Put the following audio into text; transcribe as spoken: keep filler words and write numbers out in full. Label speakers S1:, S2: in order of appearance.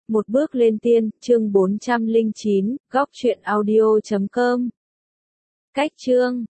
S1: Một bước lên tiên, chương bốn trăm lẻ chín, góc truyện audio chấm com. Cách chương